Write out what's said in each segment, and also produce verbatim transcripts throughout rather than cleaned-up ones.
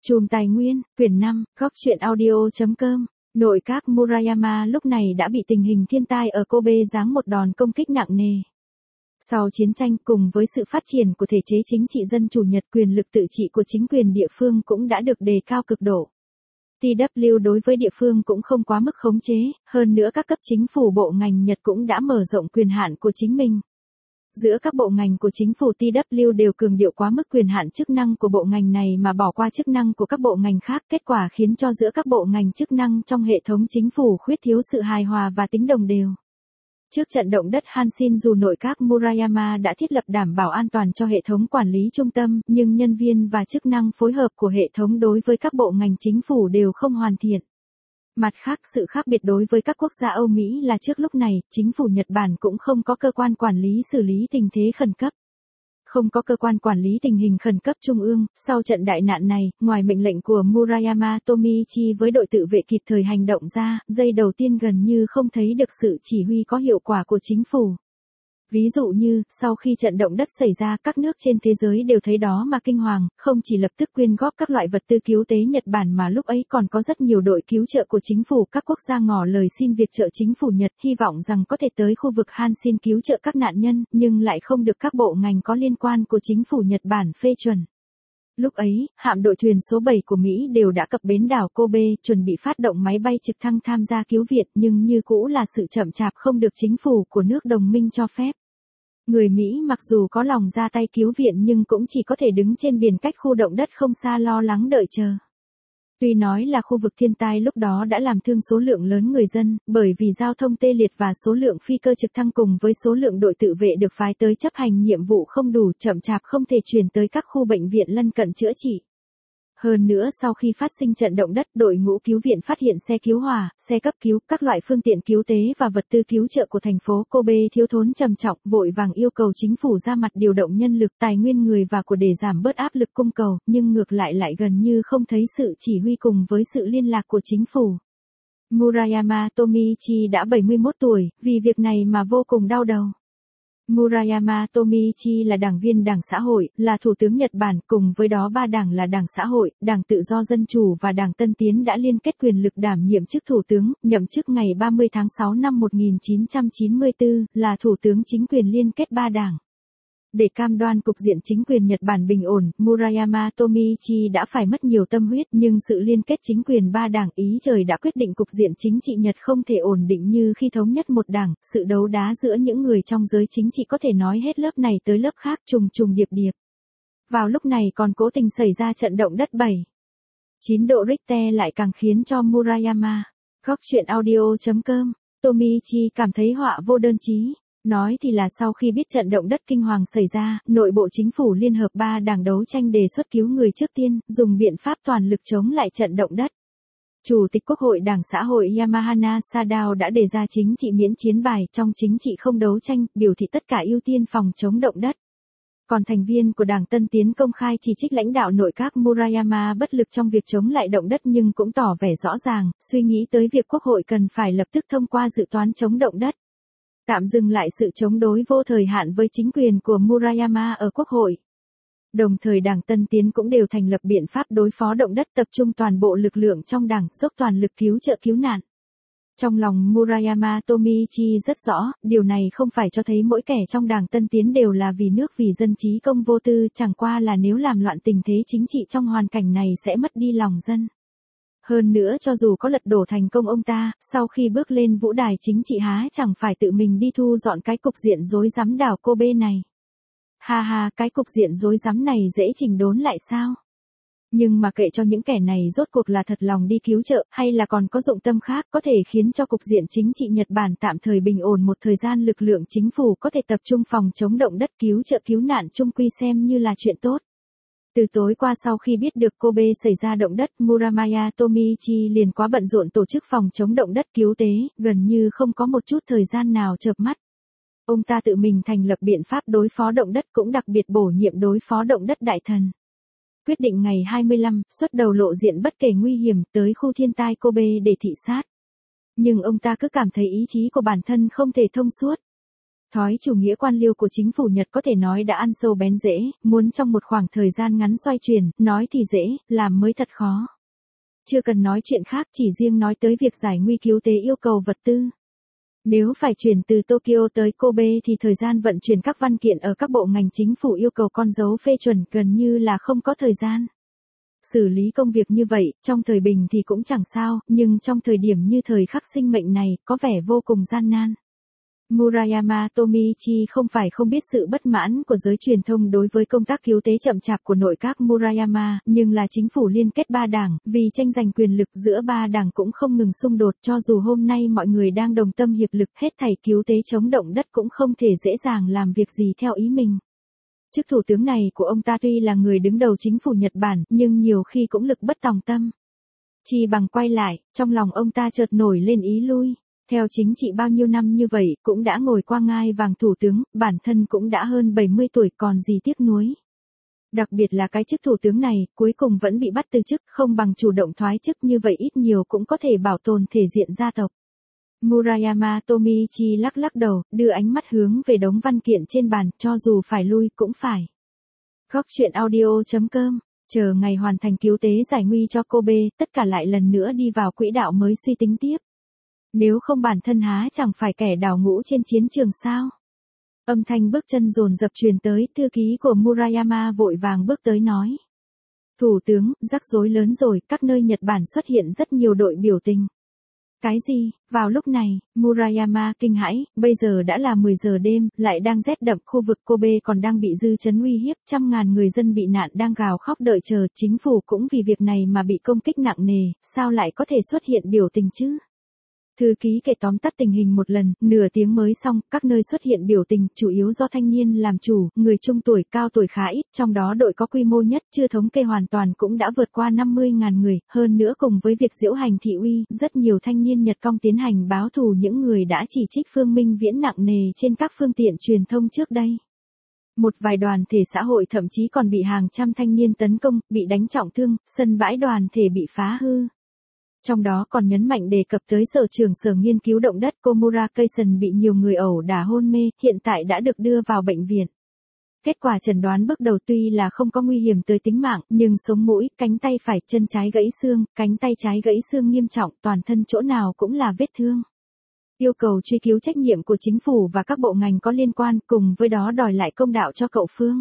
Chùm Tài Nguyên, quyển năm, góc truyện audio.com. Nội các Murayama lúc này đã bị tình hình thiên tai ở Kobe giáng một đòn công kích nặng nề. Sau chiến tranh cùng với sự phát triển của thể chế chính trị dân chủ Nhật, quyền lực tự trị của chính quyền địa phương cũng đã được đề cao cực độ. tê vê đối với địa phương cũng không quá mức khống chế, hơn nữa các cấp chính phủ bộ ngành Nhật cũng đã mở rộng quyền hạn của chính mình. Giữa các bộ ngành của chính phủ tê vê đều cường điệu quá mức quyền hạn chức năng của bộ ngành này mà bỏ qua chức năng của các bộ ngành khác, kết quả khiến cho giữa các bộ ngành chức năng trong hệ thống chính phủ khuyết thiếu sự hài hòa và tính đồng đều. Trước trận động đất Hanshin, dù nội các Murayama đã thiết lập đảm bảo an toàn cho hệ thống quản lý trung tâm, nhưng nhân viên và chức năng phối hợp của hệ thống đối với các bộ ngành chính phủ đều không hoàn thiện. Mặt khác, sự khác biệt đối với các quốc gia Âu Mỹ là trước lúc này, chính phủ Nhật Bản cũng không có cơ quan quản lý xử lý tình thế khẩn cấp. Không có cơ quan quản lý tình hình khẩn cấp trung ương, sau trận đại nạn này, ngoài mệnh lệnh của Murayama Tomiichi với đội tự vệ kịp thời hành động ra, giây đầu tiên gần như không thấy được sự chỉ huy có hiệu quả của chính phủ. Ví dụ như, sau khi trận động đất xảy ra, các nước trên thế giới đều thấy đó mà kinh hoàng, không chỉ lập tức quyên góp các loại vật tư cứu tế Nhật Bản mà lúc ấy còn có rất nhiều đội cứu trợ của chính phủ các quốc gia ngỏ lời xin viện trợ chính phủ Nhật, hy vọng rằng có thể tới khu vực Hanshin cứu trợ các nạn nhân, nhưng lại không được các bộ ngành có liên quan của chính phủ Nhật Bản phê chuẩn. Lúc ấy, hạm đội thuyền số bảy của Mỹ đều đã cập bến đảo Kobe, chuẩn bị phát động máy bay trực thăng tham gia cứu viện, nhưng như cũ là sự chậm chạp không được chính phủ của nước đồng minh cho phép. Người Mỹ mặc dù có lòng ra tay cứu viện nhưng cũng chỉ có thể đứng trên biển cách khu động đất không xa lo lắng đợi chờ. Tuy nói là khu vực thiên tai lúc đó đã làm thương số lượng lớn người dân, bởi vì giao thông tê liệt và số lượng phi cơ trực thăng cùng với số lượng đội tự vệ được phái tới chấp hành nhiệm vụ không đủ, chậm chạp không thể chuyển tới các khu bệnh viện lân cận chữa trị. Hơn nữa, sau khi phát sinh trận động đất, đội ngũ cứu viện phát hiện xe cứu hỏa, xe cấp cứu, các loại phương tiện cứu tế và vật tư cứu trợ của thành phố Kobe thiếu thốn trầm trọng, vội vàng yêu cầu chính phủ ra mặt điều động nhân lực, tài nguyên người và của để giảm bớt áp lực cung cầu, nhưng ngược lại lại gần như không thấy sự chỉ huy cùng với sự liên lạc của chính phủ. Murayama Tomiichi đã bảy mươi mốt tuổi, vì việc này mà vô cùng đau đầu. Murayama Tomiichi là đảng viên Đảng Xã hội, là thủ tướng Nhật Bản, cùng với đó ba đảng là Đảng Xã hội, Đảng Tự do Dân chủ và Đảng Tân Tiến đã liên kết quyền lực đảm nhiệm chức thủ tướng, nhậm chức ngày ba mươi tháng sáu năm một nghìn chín trăm chín mươi tư, là thủ tướng chính quyền liên kết ba đảng. Để cam đoan cục diện chính quyền Nhật Bản bình ổn, Murayama Tomiichi đã phải mất nhiều tâm huyết, nhưng sự liên kết chính quyền ba đảng ý trời đã quyết định cục diện chính trị Nhật không thể ổn định như khi thống nhất một đảng, sự đấu đá giữa những người trong giới chính trị có thể nói hết lớp này tới lớp khác trùng trùng điệp điệp. Vào lúc này còn cố tình xảy ra trận động đất bảy phẩy chín độ Richter lại càng khiến cho Murayama, góc truyện audio.com, Tomiichi cảm thấy họa vô đơn chí. Nói thì là sau khi biết trận động đất kinh hoàng xảy ra, nội bộ chính phủ liên hợp ba đảng đấu tranh đề xuất cứu người trước tiên, dùng biện pháp toàn lực chống lại trận động đất. Chủ tịch Quốc hội Đảng Xã hội Yamahana Sadao đã đề ra chính trị miễn chiến bài, trong chính trị không đấu tranh, biểu thị tất cả ưu tiên phòng chống động đất. Còn thành viên của Đảng Tân Tiến công khai chỉ trích lãnh đạo nội các Murayama bất lực trong việc chống lại động đất, nhưng cũng tỏ vẻ rõ ràng, suy nghĩ tới việc Quốc hội cần phải lập tức thông qua dự toán chống động đất. Tạm dừng lại sự chống đối vô thời hạn với chính quyền của Murayama ở Quốc hội. Đồng thời Đảng Tân Tiến cũng đều thành lập biện pháp đối phó động đất, tập trung toàn bộ lực lượng trong đảng, dốc toàn lực cứu trợ cứu nạn. Trong lòng Murayama Tomiichi rất rõ, điều này không phải cho thấy mỗi kẻ trong Đảng Tân Tiến đều là vì nước vì dân trí công vô tư, chẳng qua là nếu làm loạn tình thế chính trị trong hoàn cảnh này sẽ mất đi lòng dân. Hơn nữa cho dù có lật đổ thành công ông ta, sau khi bước lên vũ đài chính trị há chẳng phải tự mình đi thu dọn cái cục diện rối rắm đảo Kobe này. Ha ha, cái cục diện rối rắm này dễ chỉnh đốn lại sao? Nhưng mà kệ cho những kẻ này rốt cuộc là thật lòng đi cứu trợ, hay là còn có dụng tâm khác có thể khiến cho cục diện chính trị Nhật Bản tạm thời bình ổn một thời gian, lực lượng chính phủ có thể tập trung phòng chống động đất cứu trợ cứu nạn chung quy xem như là chuyện tốt. Từ tối qua sau khi biết được Kobe xảy ra động đất, Murayama Tomiichi liền quá bận rộn tổ chức phòng chống động đất cứu tế, gần như không có một chút thời gian nào chợp mắt. Ông ta tự mình thành lập biện pháp đối phó động đất, cũng đặc biệt bổ nhiệm đối phó động đất đại thần. Quyết định ngày hai mươi lăm, xuất đầu lộ diện bất kể nguy hiểm tới khu thiên tai Kobe để thị sát. Nhưng ông ta cứ cảm thấy ý chí của bản thân không thể thông suốt. Thói chủ nghĩa quan liêu của chính phủ Nhật có thể nói đã ăn sâu bén rễ, muốn trong một khoảng thời gian ngắn xoay chuyển, nói thì dễ, làm mới thật khó. Chưa cần nói chuyện khác, chỉ riêng nói tới việc giải nguy cứu tế yêu cầu vật tư. Nếu phải chuyển từ Tokyo tới Kobe thì thời gian vận chuyển các văn kiện ở các bộ ngành chính phủ yêu cầu con dấu phê chuẩn gần như là không có thời gian. Xử lý công việc như vậy, trong thời bình thì cũng chẳng sao, nhưng trong thời điểm như thời khắc sinh mệnh này, có vẻ vô cùng gian nan. Murayama Tomiichi không phải không biết sự bất mãn của giới truyền thông đối với công tác cứu tế chậm chạp của nội các Murayama, nhưng là chính phủ liên kết ba đảng, vì tranh giành quyền lực giữa ba đảng cũng không ngừng xung đột, cho dù hôm nay mọi người đang đồng tâm hiệp lực hết thảy cứu tế chống động đất cũng không thể dễ dàng làm việc gì theo ý mình. Chức thủ tướng này của ông ta tuy là người đứng đầu chính phủ Nhật Bản, nhưng nhiều khi cũng lực bất tòng tâm. Chỉ bằng quay lại, trong lòng ông ta chợt nổi lên ý lui. Theo chính trị bao nhiêu năm như vậy, cũng đã ngồi qua ngai vàng thủ tướng, bản thân cũng đã hơn bảy mươi tuổi còn gì tiếc nuối. Đặc biệt là cái chức thủ tướng này, cuối cùng vẫn bị bắt từ chức, không bằng chủ động thoái chức như vậy ít nhiều cũng có thể bảo tồn thể diện gia tộc. Murayama Tomiichi lắc lắc đầu, đưa ánh mắt hướng về đống văn kiện trên bàn, cho dù phải lui cũng phải. Góc truyện audio chấm com, chờ ngày hoàn thành cứu tế giải nguy cho Kobe, tất cả lại lần nữa đi vào quỹ đạo mới suy tính tiếp. Nếu không bản thân há chẳng phải kẻ đào ngũ trên chiến trường sao? Âm thanh bước chân dồn dập truyền tới, thư ký của Murayama vội vàng bước tới nói. Thủ tướng, rắc rối lớn rồi, các nơi Nhật Bản xuất hiện rất nhiều đội biểu tình. Cái gì? Vào lúc này, Murayama kinh hãi, bây giờ đã là mười giờ đêm, lại đang rét đậm, khu vực Kobe còn đang bị dư chấn uy hiếp, trăm ngàn người dân bị nạn đang gào khóc đợi chờ, chính phủ cũng vì việc này mà bị công kích nặng nề, sao lại có thể xuất hiện biểu tình chứ? Thư ký kể tóm tắt tình hình một lần, nửa tiếng mới xong, các nơi xuất hiện biểu tình, chủ yếu do thanh niên làm chủ, người trung tuổi, cao tuổi khá ít, trong đó đội có quy mô nhất, chưa thống kê hoàn toàn cũng đã vượt qua năm mươi nghìn người, hơn nữa cùng với việc diễu hành thị uy, rất nhiều thanh niên Nhật Công tiến hành báo thù những người đã chỉ trích Phương Minh Viễn nặng nề trên các phương tiện truyền thông trước đây. Một vài đoàn thể xã hội thậm chí còn bị hàng trăm thanh niên tấn công, bị đánh trọng thương, sân bãi đoàn thể bị phá hư. Trong đó còn nhấn mạnh đề cập tới sở trưởng sở nghiên cứu động đất Komura Kaisen bị nhiều người ẩu đả hôn mê, hiện tại đã được đưa vào bệnh viện. Kết quả chẩn đoán bước đầu tuy là không có nguy hiểm tới tính mạng, nhưng sống mũi, cánh tay phải, chân trái gãy xương, cánh tay trái gãy xương nghiêm trọng, toàn thân chỗ nào cũng là vết thương. Yêu cầu truy cứu trách nhiệm của chính phủ và các bộ ngành có liên quan, cùng với đó đòi lại công đạo cho cậu Phương.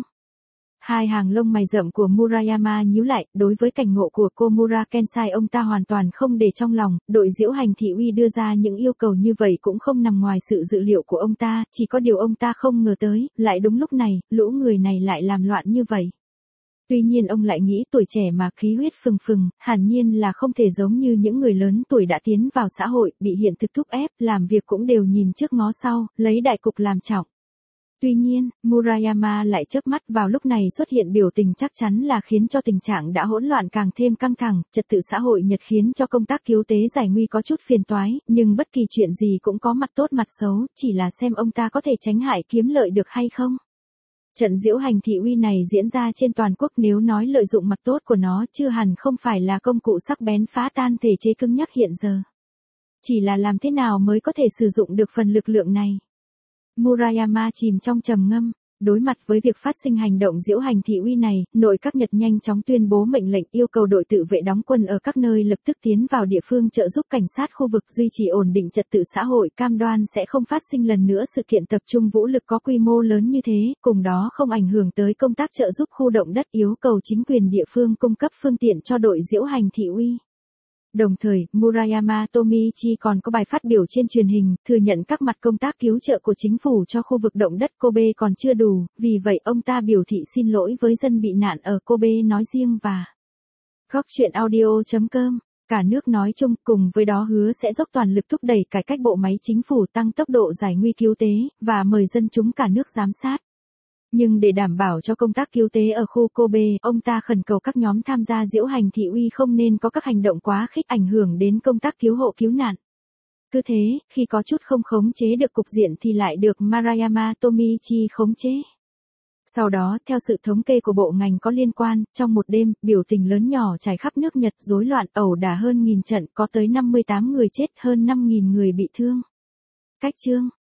Hai hàng lông mày rậm của Murayama nhíu lại, đối với cảnh ngộ của Komura Kensai ông ta hoàn toàn không để trong lòng, đội diễu hành thị uy đưa ra những yêu cầu như vậy cũng không nằm ngoài sự dự liệu của ông ta, chỉ có điều ông ta không ngờ tới, lại đúng lúc này, lũ người này lại làm loạn như vậy. Tuy nhiên ông lại nghĩ tuổi trẻ mà khí huyết phừng phừng, hẳn nhiên là không thể giống như những người lớn tuổi đã tiến vào xã hội, bị hiện thực thúc ép, làm việc cũng đều nhìn trước ngó sau, lấy đại cục làm trọng. Tuy nhiên, Murayama lại chớp mắt vào lúc này xuất hiện biểu tình chắc chắn là khiến cho tình trạng đã hỗn loạn càng thêm căng thẳng, trật tự xã hội Nhật khiến cho công tác cứu tế giải nguy có chút phiền toái, nhưng bất kỳ chuyện gì cũng có mặt tốt mặt xấu, chỉ là xem ông ta có thể tránh hại kiếm lợi được hay không. Trận diễu hành thị uy này diễn ra trên toàn quốc nếu nói lợi dụng mặt tốt của nó chưa hẳn không phải là công cụ sắc bén phá tan thể chế cứng nhắc hiện giờ. Chỉ là làm thế nào mới có thể sử dụng được phần lực lượng này. Murayama chìm trong trầm ngâm, đối mặt với việc phát sinh hành động diễu hành thị uy này, nội các Nhật nhanh chóng tuyên bố mệnh lệnh yêu cầu đội tự vệ đóng quân ở các nơi lập tức tiến vào địa phương trợ giúp cảnh sát khu vực duy trì ổn định trật tự xã hội, cam đoan sẽ không phát sinh lần nữa sự kiện tập trung vũ lực có quy mô lớn như thế, cùng đó không ảnh hưởng tới công tác trợ giúp khu động đất, yêu cầu chính quyền địa phương cung cấp phương tiện cho đội diễu hành thị uy. Đồng thời, Murayama Tomiichi còn có bài phát biểu trên truyền hình, thừa nhận các mặt công tác cứu trợ của chính phủ cho khu vực động đất Kobe còn chưa đủ, vì vậy ông ta biểu thị xin lỗi với dân bị nạn ở Kobe nói riêng và góc truyện audio chấm com, cả nước nói chung, cùng với đó hứa sẽ dốc toàn lực thúc đẩy cải cách bộ máy chính phủ tăng tốc độ giải nguy cứu tế, và mời dân chúng cả nước giám sát. Nhưng để đảm bảo cho công tác cứu tế ở khu Kobe, ông ta khẩn cầu các nhóm tham gia diễu hành thị uy không nên có các hành động quá khích ảnh hưởng đến công tác cứu hộ cứu nạn. Cứ thế, khi có chút không khống chế được cục diện thì lại được Murayama Tomiichi khống chế. Sau đó, theo sự thống kê của bộ ngành có liên quan, trong một đêm, biểu tình lớn nhỏ trải khắp nước Nhật rối loạn ẩu đả hơn nghìn trận, có tới năm mươi tám người chết, hơn năm nghìn người bị thương. Cách chương